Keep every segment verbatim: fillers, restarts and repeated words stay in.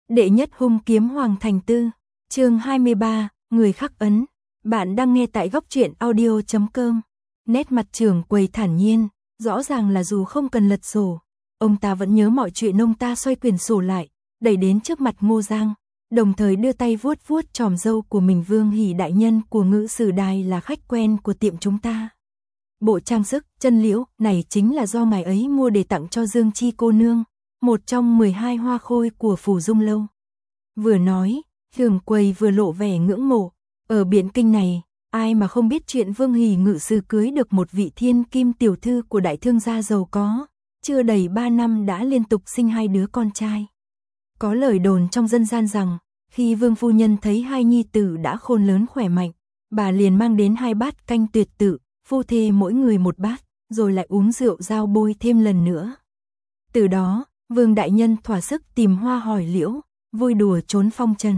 Đệ nhất hung kiếm Hoàng Thành Tư, chương hai mươi ba, người khắc ấn. Bạn đang nghe tại góc truyện audio chấm com. Nét mặt trưởng quầy thản nhiên, rõ ràng là dù không cần lật sổ, ông ta vẫn nhớ mọi chuyện. Ông ta xoay quyển sổ lại, đẩy đến trước mặt Ngô Giang, đồng thời đưa tay vuốt vuốt chòm râu của mình. Vương Hỷ đại nhân của Ngự Sử Đài là khách quen của tiệm chúng ta. Bộ trang sức chân liễu này chính là do ngài ấy mua để tặng cho Dương Chi cô nương, một trong mười hai hoa khôi của Phủ Dung Lâu. Vừa nói, trưởng quầy vừa lộ vẻ ngưỡng mộ. Ở Biện Kinh này, ai mà không biết chuyện Vương Hỷ ngự sử cưới được một vị thiên kim tiểu thư của đại thương gia giàu có, chưa đầy ba năm đã liên tục sinh hai đứa con trai. Có lời đồn trong dân gian rằng, khi Vương phu nhân thấy hai nhi tử đã khôn lớn khỏe mạnh, bà liền mang đến hai bát canh tuyệt tự, phu thê mỗi người một bát, rồi lại uống rượu giao bôi thêm lần nữa. Từ đó, Vương đại nhân thỏa sức tìm hoa hỏi liễu, vui đùa trốn phong trần.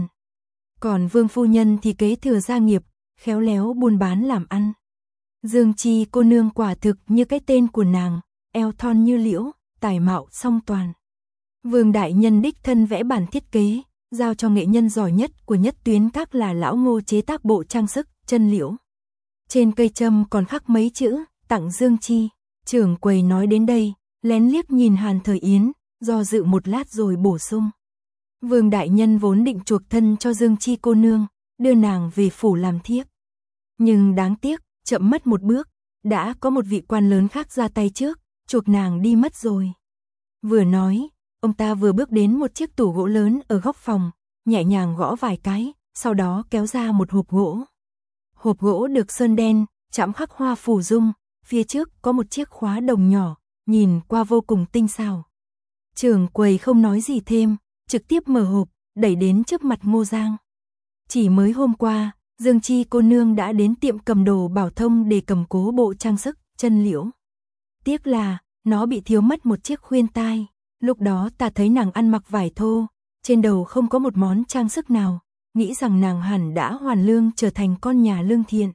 Còn Vương phu nhân thì kế thừa gia nghiệp, khéo léo buôn bán làm ăn. Dương Chi cô nương quả thực như cái tên của nàng, eo thon như liễu, tài mạo song toàn. Vương đại nhân đích thân vẽ bản thiết kế, giao cho nghệ nhân giỏi nhất của Nhất Tuyến Các là lão Ngô chế tác bộ trang sức chân liễu. Trên cây châm còn khắc mấy chữ tặng Dương Chi. Trưởng quầy nói đến đây, lén liếc nhìn Hàn Thời Yến, do dự một lát rồi bổ sung. Vương đại nhân vốn định chuộc thân cho Dương Chi cô nương, đưa nàng về phủ làm thiếp. Nhưng đáng tiếc, chậm mất một bước, đã có một vị quan lớn khác ra tay trước, chuộc nàng đi mất rồi. Vừa nói, ông ta vừa bước đến một chiếc tủ gỗ lớn ở góc phòng, nhẹ nhàng gõ vài cái, sau đó kéo ra một hộp gỗ. Hộp gỗ được sơn đen, chạm khắc hoa phù dung, phía trước có một chiếc khóa đồng nhỏ, nhìn qua vô cùng tinh xảo. Trưởng quầy không nói gì thêm, trực tiếp mở hộp, đẩy đến trước mặt Ngô Giang. Chỉ mới hôm qua, Dương Chi cô nương đã đến tiệm cầm đồ Bảo Thông để cầm cố bộ trang sức chân liễu. Tiếc là, nó bị thiếu mất một chiếc khuyên tai. Lúc đó ta thấy nàng ăn mặc vải thô, trên đầu không có một món trang sức nào, nghĩ rằng nàng hẳn đã hoàn lương trở thành con nhà lương thiện.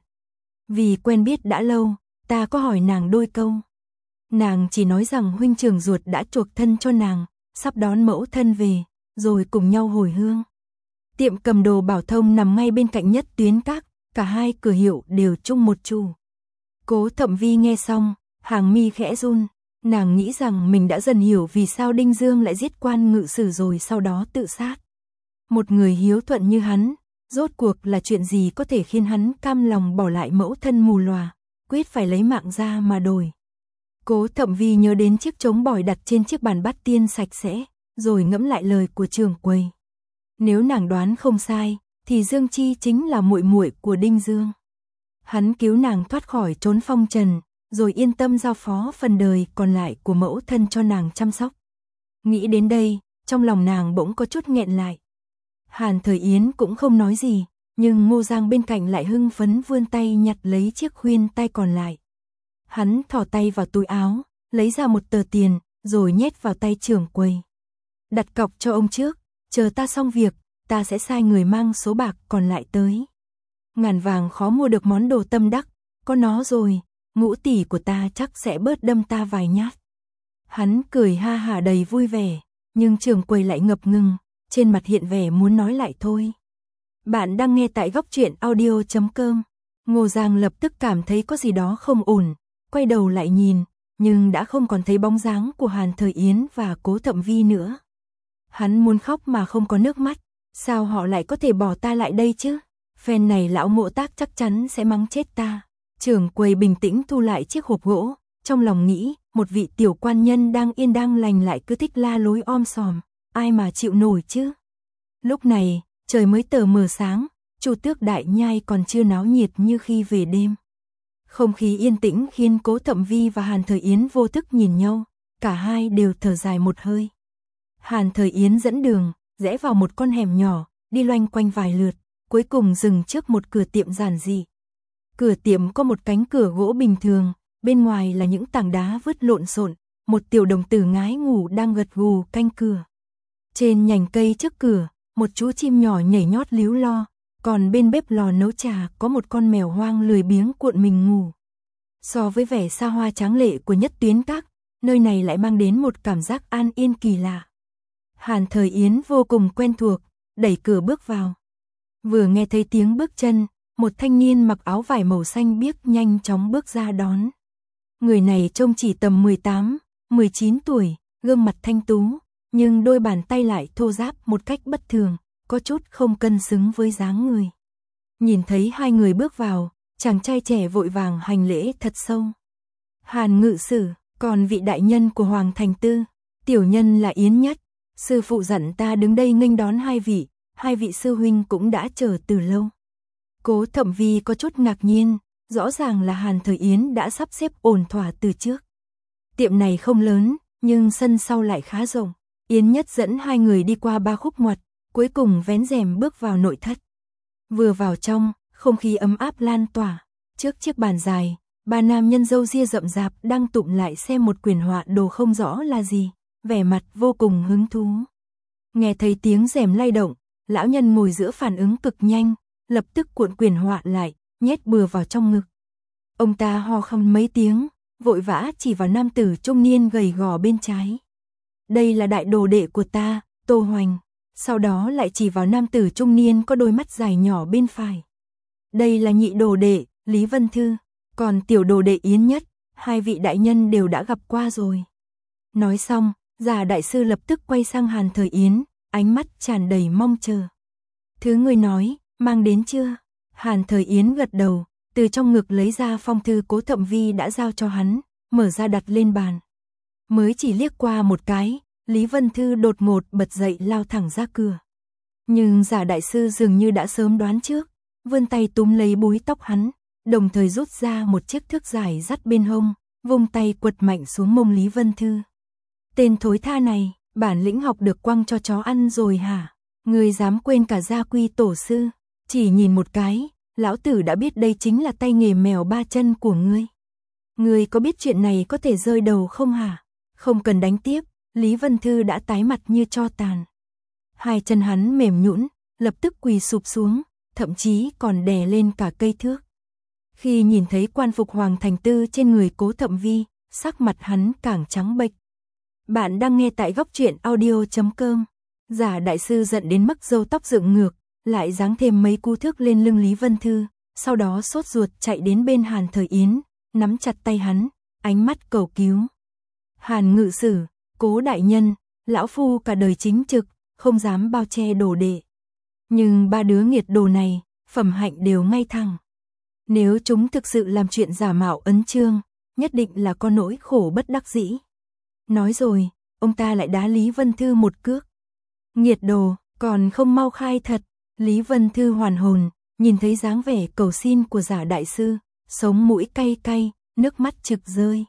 Vì quen biết đã lâu, ta có hỏi nàng đôi câu. Nàng chỉ nói rằng huynh trưởng ruột đã chuộc thân cho nàng, sắp đón mẫu thân về, rồi cùng nhau hồi hương. Tiệm cầm đồ Bảo Thông nằm ngay bên cạnh Nhất Tuyến Các, cả hai cửa hiệu đều chung một chủ. Cố Thậm Vi nghe xong, hàng mi khẽ run, nàng nghĩ rằng mình đã dần hiểu vì sao Đinh Dương lại giết quan ngự sử rồi sau đó tự sát. Một người hiếu thuận như hắn, rốt cuộc là chuyện gì có thể khiến hắn cam lòng bỏ lại mẫu thân mù lòa, quyết phải lấy mạng ra mà đổi. Cố Thậm Vi nhớ đến chiếc trống bỏi đặt trên chiếc bàn bát tiên sạch sẽ, rồi ngẫm lại lời của trưởng quầy. Nếu nàng đoán không sai, thì Dương Chi chính là muội muội của Đinh Dương. Hắn cứu nàng thoát khỏi trốn phong trần, rồi yên tâm giao phó phần đời còn lại của mẫu thân cho nàng chăm sóc. Nghĩ đến đây, trong lòng nàng bỗng có chút nghẹn lại. Hàn Thời Yến cũng không nói gì, nhưng Ngô Giang bên cạnh lại hưng phấn vươn tay nhặt lấy chiếc khuyên tai còn lại. Hắn thò tay vào túi áo, lấy ra một tờ tiền, rồi nhét vào tay trưởng quầy. Đặt cọc cho ông trước, chờ ta xong việc, ta sẽ sai người mang số bạc còn lại tới. Ngàn vàng khó mua được món đồ tâm đắc, có nó rồi, ngũ tỷ của ta chắc sẽ bớt đâm ta vài nhát. Hắn cười ha hả đầy vui vẻ, nhưng trưởng quầy lại ngập ngừng, trên mặt hiện vẻ muốn nói lại thôi. Bạn đang nghe tại góc truyện audio chấm com. Ngô Giang lập tức cảm thấy có gì đó không ổn, quay đầu lại nhìn, nhưng đã không còn thấy bóng dáng của Hàn Thời Yến và Cố Thậm Vi nữa. Hắn muốn khóc mà không có nước mắt, sao họ lại có thể bỏ ta lại đây chứ? Phen này lão Mộ Tác chắc chắn sẽ mắng chết ta. Trưởng quầy bình tĩnh thu lại chiếc hộp gỗ, trong lòng nghĩ, một vị tiểu quan nhân đang yên đang lành lại cứ thích la lối om sòm, ai mà chịu nổi chứ? Lúc này, trời mới tờ mờ sáng, Chu Tước Đại Nhai còn chưa náo nhiệt như khi về đêm. Không khí yên tĩnh khiến Cố Thậm Vi và Hàn Thời Yến vô thức nhìn nhau, cả hai đều thở dài một hơi. Hàn Thời Yến dẫn đường, rẽ vào một con hẻm nhỏ, đi loanh quanh vài lượt, cuối cùng dừng trước một cửa tiệm giản dị. Cửa tiệm có một cánh cửa gỗ bình thường, bên ngoài là những tảng đá vứt lộn xộn, một tiểu đồng tử ngái ngủ đang gật gù canh cửa. Trên nhành cây trước cửa, một chú chim nhỏ nhảy nhót líu lo, còn bên bếp lò nấu trà có một con mèo hoang lười biếng cuộn mình ngủ. So với vẻ xa hoa tráng lệ của Nhất Tuyến Các, nơi này lại mang đến một cảm giác an yên kỳ lạ. Hàn Thời Yến vô cùng quen thuộc, đẩy cửa bước vào. Vừa nghe thấy tiếng bước chân, một thanh niên mặc áo vải màu xanh biếc nhanh chóng bước ra đón. Người này trông chỉ tầm mười tám, mười chín tuổi, gương mặt thanh tú, nhưng đôi bàn tay lại thô ráp một cách bất thường, có chút không cân xứng với dáng người. Nhìn thấy hai người bước vào, chàng trai trẻ vội vàng hành lễ thật sâu. Hàn ngự sử, còn vị đại nhân của Hoàng Thành Tư, tiểu nhân là Yến Nhất, sư phụ dặn ta đứng đây nghênh đón hai vị, hai vị sư huynh cũng đã chờ từ lâu. Cố Thậm Vi có chút ngạc nhiên, rõ ràng là Hàn Thời Yến đã sắp xếp ổn thỏa từ trước. Tiệm này không lớn, nhưng sân sau lại khá rộng. Yến Nhất dẫn hai người đi qua ba khúc ngoặt, cuối cùng vén rèm bước vào nội thất. Vừa vào trong, không khí ấm áp lan tỏa. Trước chiếc bàn dài, ba nam nhân râu ria rậm rạp đang tụm lại xem một quyển họa đồ không rõ là gì, vẻ mặt vô cùng hứng thú. Nghe thấy tiếng rèm lay động, lão nhân ngồi giữa phản ứng cực nhanh, lập tức cuộn quyển họa lại, nhét bừa vào trong ngực. Ông ta ho khan mấy tiếng, vội vã chỉ vào nam tử trung niên gầy gò bên trái. Đây là đại đồ đệ của ta, Tô Hoành. Sau đó lại chỉ vào nam tử trung niên có đôi mắt dài nhỏ bên phải. Đây là nhị đồ đệ, Lý Vân Thư. Còn tiểu đồ đệ Yến Nhất, hai vị đại nhân đều đã gặp qua rồi. Nói xong, Giả đại sư lập tức quay sang Hàn Thời Yến, ánh mắt tràn đầy mong chờ. Thứ người nói, mang đến chưa? Hàn Thời Yến gật đầu, từ trong ngực lấy ra phong thư Cố Thậm Vi đã giao cho hắn, mở ra đặt lên bàn. Mới chỉ liếc qua một cái, Lý Vân Thư đột ngột bật dậy lao thẳng ra cửa. Nhưng Giả đại sư dường như đã sớm đoán trước, vươn tay túm lấy búi tóc hắn, đồng thời rút ra một chiếc thước dài dắt bên hông, vung tay quật mạnh xuống mông Lý Vân Thư. Tên thối tha này, bản lĩnh học được quăng cho chó ăn rồi hả? Ngươi dám quên cả gia quy tổ sư, chỉ nhìn một cái, lão tử đã biết đây chính là tay nghề mèo ba chân của ngươi. Ngươi có biết chuyện này có thể rơi đầu không hả? Không cần đánh tiếp, Lý Vân Thư đã tái mặt như tro tàn. Hai chân hắn mềm nhũn, lập tức quỳ sụp xuống, thậm chí còn đè lên cả cây thước. Khi nhìn thấy quan phục Hoàng Thành Tư trên người Cố Thậm Vi, sắc mặt hắn càng trắng bệch. Bạn đang nghe tại góc truyện audio chấm com. Giả đại sư giận đến mức râu tóc dựng ngược, lại giáng thêm mấy cú thước lên lưng Lý Vân Thư, sau đó sốt ruột chạy đến bên Hàn Thời Yến, nắm chặt tay hắn, ánh mắt cầu cứu. Hàn ngự sử, Cố đại nhân, lão phu cả đời chính trực, không dám bao che đồ đệ. Nhưng ba đứa nghiệt đồ này, phẩm hạnh đều ngay thẳng. Nếu chúng thực sự làm chuyện giả mạo ấn chương, nhất định là có nỗi khổ bất đắc dĩ. Nói rồi, ông ta lại đá Lý Vân Thư một cước. Nghiệt đồ, còn không mau khai thật. Lý Vân Thư hoàn hồn, nhìn thấy dáng vẻ cầu xin của Giả đại sư, sống mũi cay cay, nước mắt trực rơi.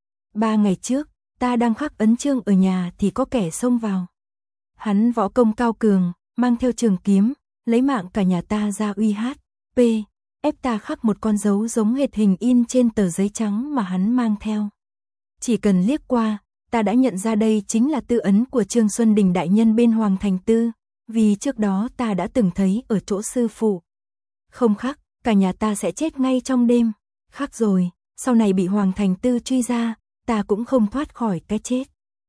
Ba ngày trước, ta đang khắc ấn chương ở nhà thì có kẻ xông vào. Hắn võ công cao cường, mang theo trường kiếm, lấy mạng cả nhà ta ra uy hát, p, ép ta khắc một con dấu giống hệt hình in trên tờ giấy trắng mà hắn mang theo. Chỉ cần liếc qua, ta đã nhận ra đây chính là tư ấn của Trương Xuân Đình đại nhân bên Hoàng Thành Tư, vì trước đó ta đã từng thấy ở chỗ sư phụ. Không khắc, cả nhà ta sẽ chết ngay trong đêm. Khắc rồi, sau này bị Hoàng Thành Tư truy ra, ta cũng không thoát khỏi cái chết.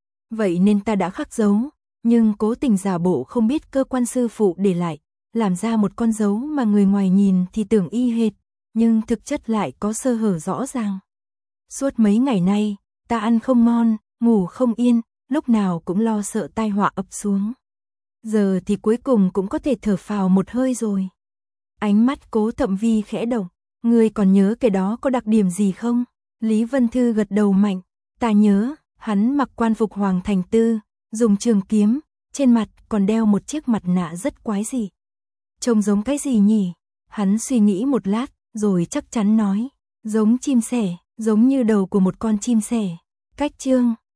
Vậy nên ta đã khắc dấu, nhưng cố tình giả bộ không biết cơ quan sư phụ để lại, làm ra một con dấu mà người ngoài nhìn thì tưởng y hệt, nhưng thực chất lại có sơ hở rõ ràng. Suốt mấy ngày nay, ta ăn không ngon, ngủ không yên, lúc nào cũng lo sợ tai họa ập xuống. Giờ thì cuối cùng cũng có thể thở phào một hơi rồi. Ánh mắt Cố Thậm Vi khẽ động, ngươi còn nhớ cái đó có đặc điểm gì không? Lý Vân Thư gật đầu mạnh, ta nhớ, hắn mặc quan phục Hoàng Thành Tư, dùng trường kiếm, trên mặt còn đeo một chiếc mặt nạ rất quái dị. Trông giống cái gì nhỉ? Hắn suy nghĩ một lát, rồi chắc chắn nói, giống chim sẻ, giống như đầu của một con chim sẻ. Cách chương